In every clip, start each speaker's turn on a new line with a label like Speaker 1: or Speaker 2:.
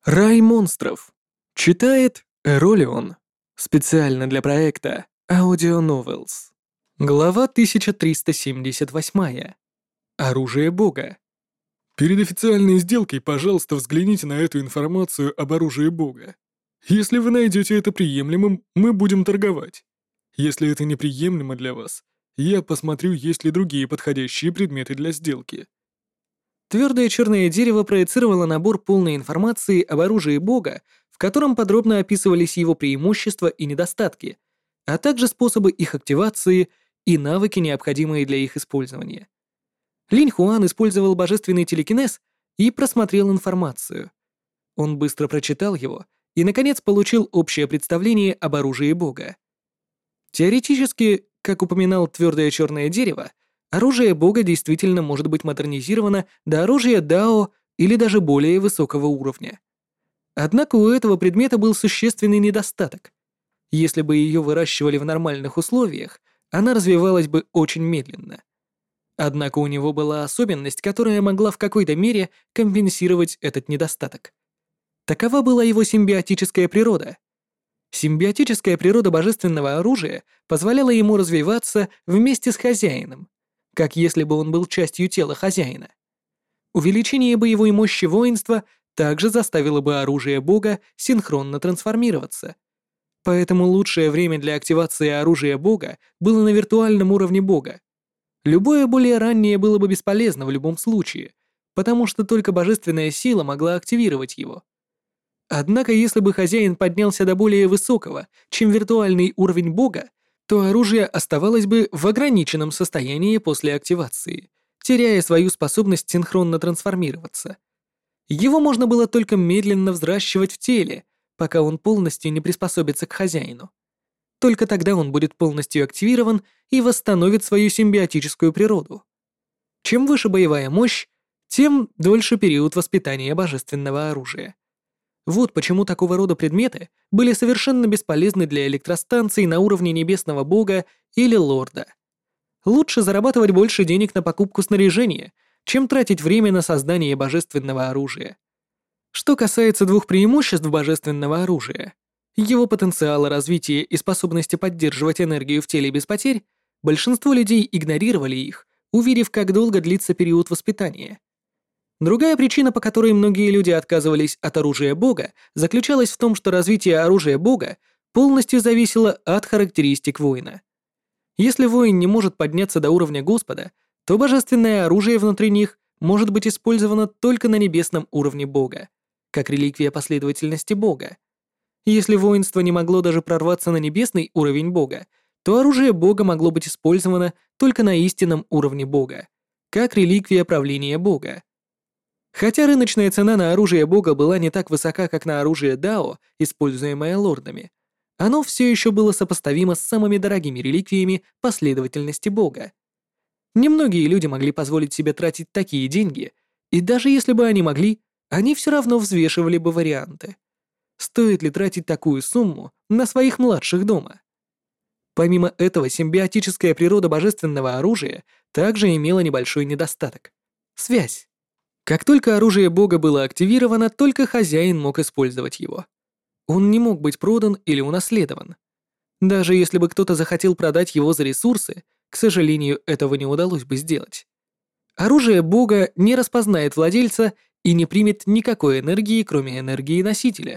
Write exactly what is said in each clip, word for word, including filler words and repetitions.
Speaker 1: Рай монстров. Читает Эролион. Специально для проекта Audio Novels. Глава тысяча триста семьдесят восемь. Оружие Бога.
Speaker 2: Перед официальной сделкой, пожалуйста, взгляните на эту информацию об оружии Бога. Если вы найдете это приемлемым, мы будем торговать. Если это неприемлемо для вас, я посмотрю, есть ли другие подходящие предметы для сделки.
Speaker 1: Твердое черное дерево проецировало набор полной информации об оружии Бога, в котором подробно описывались его преимущества и недостатки, а также способы их активации и навыки, необходимые для их использования. Линь Хуан использовал божественный телекинез и просмотрел информацию. Он быстро прочитал его и, наконец, получил общее представление об оружии Бога. Теоретически, как упоминал твердое черное дерево, оружие Бога действительно может быть модернизировано до оружия Дао или даже более высокого уровня. Однако у этого предмета был существенный недостаток. Если бы ее выращивали в нормальных условиях, она развивалась бы очень медленно. Однако у него была особенность, которая могла в какой-то мере компенсировать этот недостаток. Такова была его симбиотическая природа. Симбиотическая природа божественного оружия позволяла ему развиваться вместе с хозяином, как если бы он был частью тела хозяина. Увеличение боевой мощи воинства также заставило бы оружие Бога синхронно трансформироваться. Поэтому лучшее время для активации оружия Бога было на виртуальном уровне Бога. Любое более раннее было бы бесполезно в любом случае, потому что только божественная сила могла активировать его. Однако, если бы хозяин поднялся до более высокого, чем виртуальный уровень Бога, то оружие оставалось бы в ограниченном состоянии после активации, теряя свою способность синхронно трансформироваться. Его можно было только медленно взращивать в теле, пока он полностью не приспособится к хозяину. Только тогда он будет полностью активирован и восстановит свою симбиотическую природу. Чем выше боевая мощь, тем дольше период воспитания божественного оружия. Вот почему такого рода предметы были совершенно бесполезны для электростанций на уровне небесного бога или лорда. Лучше зарабатывать больше денег на покупку снаряжения, чем тратить время на создание божественного оружия. Что касается двух преимуществ божественного оружия, его потенциала развития и способности поддерживать энергию в теле без потерь, большинство людей игнорировали их, увидев, как долго длится период воспитания. Другая причина, по которой многие люди отказывались от оружия Бога, заключалась в том, что развитие оружия Бога полностью зависело от характеристик воина. Если воин не может подняться до уровня Господа, то божественное оружие внутри них может быть использовано только на небесном уровне Бога, как реликвия последовательности Бога. Если воинство не могло даже прорваться на небесный уровень Бога, то оружие Бога могло быть использовано только на истинном уровне Бога, как реликвия правления Бога. Хотя рыночная цена на оружие Бога была не так высока, как на оружие Дао, используемое лордами, оно все еще было сопоставимо с самыми дорогими реликвиями последовательности Бога. Немногие люди могли позволить себе тратить такие деньги, и даже если бы они могли, они все равно взвешивали бы варианты. Стоит ли тратить такую сумму на своих младших дома? Помимо этого, симбиотическая природа божественного оружия также имела небольшой недостаток — связь. Как только оружие Бога было активировано, только хозяин мог использовать его. Он не мог быть продан или унаследован. Даже если бы кто-то захотел продать его за ресурсы, к сожалению, этого не удалось бы сделать. Оружие Бога не распознает владельца и не примет никакой энергии, кроме энергии носителя.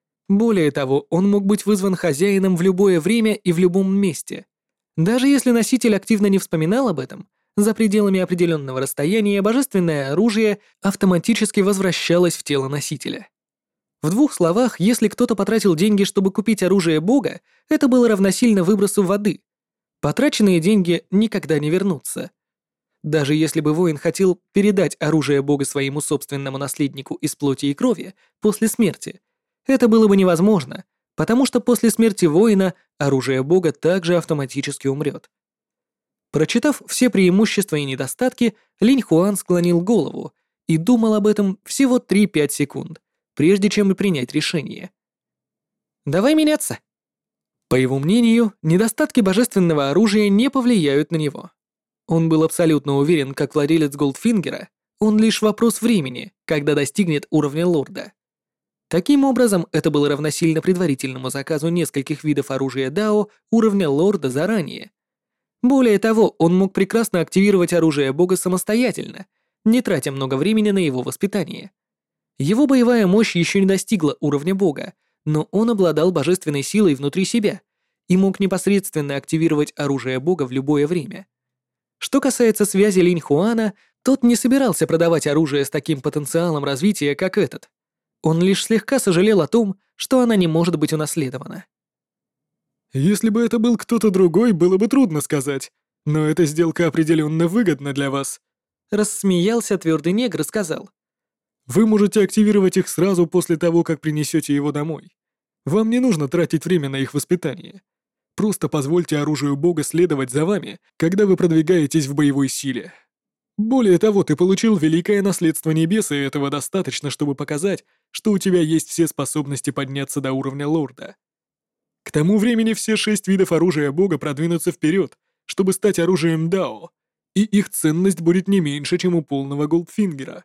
Speaker 1: Более того, он мог быть вызван хозяином в любое время и в любом месте. Даже если носитель активно не вспоминал об этом, за пределами определенного расстояния божественное оружие автоматически возвращалось в тело носителя. В двух словах, если кто-то потратил деньги, чтобы купить оружие Бога, это было равносильно выбросу воды. Потраченные деньги никогда не вернутся. Даже если бы воин хотел передать оружие Бога своему собственному наследнику из плоти и крови после смерти, это было бы невозможно, потому что после смерти воина оружие Бога также автоматически умрет. Прочитав все преимущества и недостатки, Линь Хуан склонил голову и думал об этом всего три-пять секунд, прежде чем и принять решение. «Давай меняться». По его мнению, недостатки божественного оружия не повлияют на него. Он был абсолютно уверен, как владелец Голдфингера, он лишь вопрос времени, когда достигнет уровня лорда. Таким образом, это было равносильно предварительному заказу нескольких видов оружия Дао уровня лорда заранее. Более того, он мог прекрасно активировать оружие бога самостоятельно, не тратя много времени на его воспитание. Его боевая мощь еще не достигла уровня бога, но он обладал божественной силой внутри себя и мог непосредственно активировать оружие бога в любое время. Что касается связи Линь Хуана, тот не собирался продавать оружие с таким потенциалом развития, как этот. Он лишь слегка сожалел о том, что она не может быть унаследована.
Speaker 2: Если бы это был кто-то другой, было бы трудно сказать, но эта сделка определенно выгодна для вас.
Speaker 1: Рассмеялся твердый негр и сказал.
Speaker 2: Вы можете активировать их сразу после того, как принесете его домой. Вам не нужно тратить время на их воспитание. Просто позвольте оружию бога следовать за вами, когда вы продвигаетесь в боевой силе. Более того, ты получил великое наследство небес, и этого достаточно, чтобы показать, что у тебя есть все способности подняться до уровня лорда. К тому времени все шесть видов оружия бога продвинутся вперед, чтобы стать оружием Дао, и их ценность будет не меньше, чем у полного Голдфингера.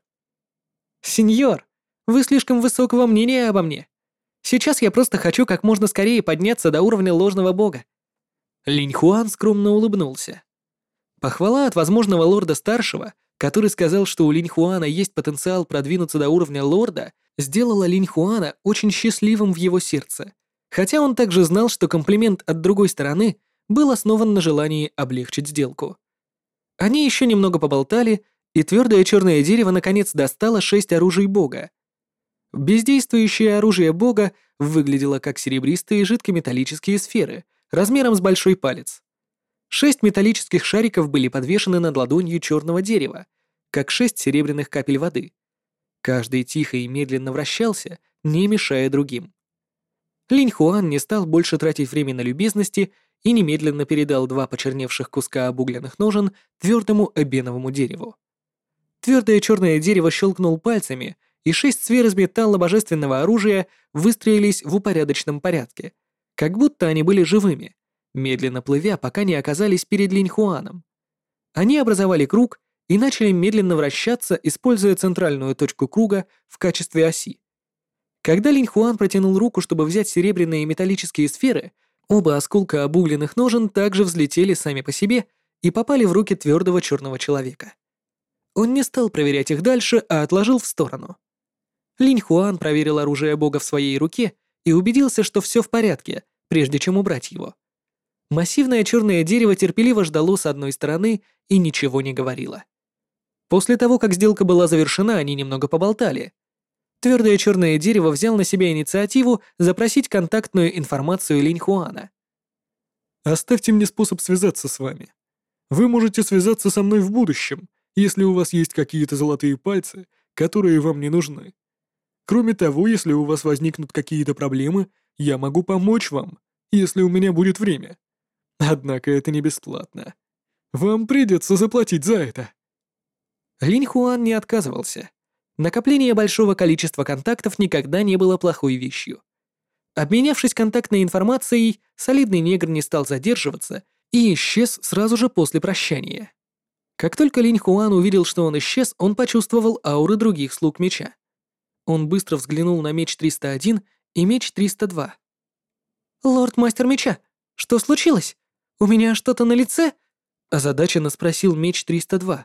Speaker 1: «Сеньор, вы слишком высокого мнения обо мне. Сейчас я просто хочу как можно скорее подняться до уровня ложного бога». Линь Хуан скромно улыбнулся. Похвала от возможного лорда-старшего, который сказал, что у Линь Хуана есть потенциал продвинуться до уровня лорда, сделала Линь Хуана очень счастливым в его сердце, хотя он также знал, что комплимент от другой стороны был основан на желании облегчить сделку. Они еще немного поболтали, и твердое черное дерево наконец достало шесть оружий бога. Бездействующее оружие бога выглядело как серебристые жидкометаллические сферы размером с большой палец. Шесть металлических шариков были подвешены над ладонью черного дерева, как шесть серебряных капель воды. Каждый тихо и медленно вращался, не мешая другим. Линь Хуан не стал больше тратить время на любезности и немедленно передал два почерневших куска обугленных ножен твердому эбеновому дереву. Твердое черное дерево щелкнул пальцами, и шесть сфер из металла божественного оружия выстроились в упорядоченном порядке, как будто они были живыми, медленно плывя, пока не оказались перед Линь Хуаном. Они образовали круг и начали медленно вращаться, используя центральную точку круга в качестве оси. Когда Линь Хуан протянул руку, чтобы взять серебряные и металлические сферы, оба осколка обугленных ножен также взлетели сами по себе и попали в руки твердого черного человека. Он не стал проверять их дальше, а отложил в сторону. Линь Хуан проверил оружие бога в своей руке и убедился, что все в порядке, прежде чем убрать его. Массивное черное дерево терпеливо ждало с одной стороны и ничего не говорило. После того, как сделка была завершена, они немного поболтали. Твердое черное дерево взял на себя инициативу запросить контактную информацию Линь Хуана.
Speaker 2: «Оставьте мне способ связаться с вами. Вы можете связаться со мной в будущем, если у вас есть какие-то золотые пальцы, которые вам не нужны. Кроме того, если у вас возникнут какие-то проблемы, я могу помочь вам, если у меня будет время. Однако это не бесплатно. Вам придется заплатить за это».
Speaker 1: Линь Хуан не отказывался. Накопление большого количества контактов никогда не было плохой вещью. Обменявшись контактной информацией, солидный негр не стал задерживаться и исчез сразу же после прощания. Как только Линь Хуан увидел, что он исчез, он почувствовал ауры других слуг меча. Он быстро взглянул на меч триста один и меч триста два. «Лорд-мастер меча, что случилось? У меня что-то на лице?» — озадаченно спросил меч триста два.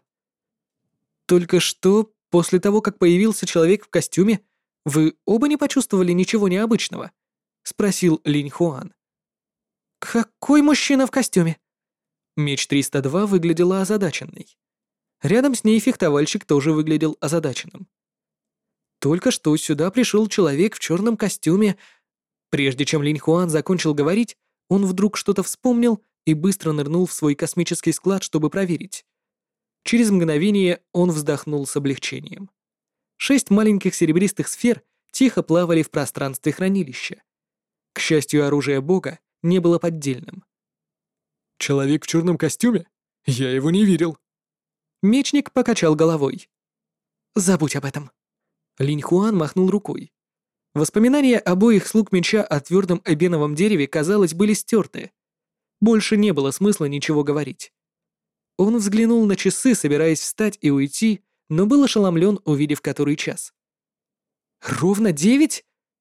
Speaker 1: «Только что, после того, как появился человек в костюме, вы оба не почувствовали ничего необычного?» — спросил Линь Хуан. «Какой мужчина в костюме?» Меч триста два выглядела озадаченной. Рядом с ней фехтовальщик тоже выглядел озадаченным. Только что сюда пришел человек в черном костюме. Прежде чем Линь Хуан закончил говорить, он вдруг что-то вспомнил и быстро нырнул в свой космический склад, чтобы проверить. Через мгновение он вздохнул с облегчением. Шесть маленьких серебристых сфер тихо плавали в пространстве хранилища. К счастью, оружие бога не было поддельным.
Speaker 2: «Человек в черном костюме? Я его не видел».
Speaker 1: Мечник покачал головой. «Забудь об этом». Линь Хуан махнул рукой. Воспоминания обоих слуг меча о твердом эбеновом дереве, казалось, были стерты. Больше не было смысла ничего говорить. Он взглянул на часы, собираясь встать и уйти, но был ошеломлен, увидев который час. «Ровно девять?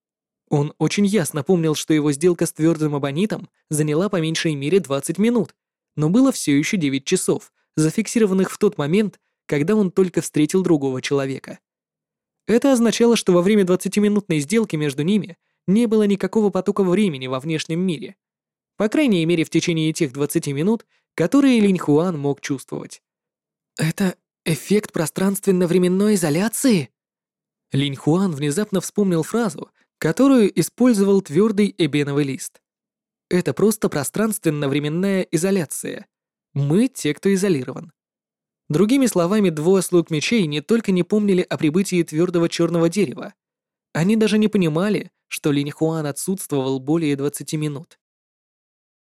Speaker 1: Он очень ясно помнил, что его сделка с твердым абонитом заняла по меньшей мере двадцать минут, но было все еще девять часов, зафиксированных в тот момент, когда он только встретил другого человека. Это означало, что во время двадцатиминутной сделки между ними не было никакого потока времени во внешнем мире. По крайней мере, в течение тех двадцати минут, которые Линь Хуан мог чувствовать. «Это эффект пространственно-временной изоляции?» Линь Хуан внезапно вспомнил фразу, которую использовал твердый эбеновый лист. Это просто пространственно-временная изоляция. Мы те, кто изолирован. Другими словами, двое слуг мечей не только не помнили о прибытии твердого черного дерева, они даже не понимали, что Линь Хуан отсутствовал более двадцати минут.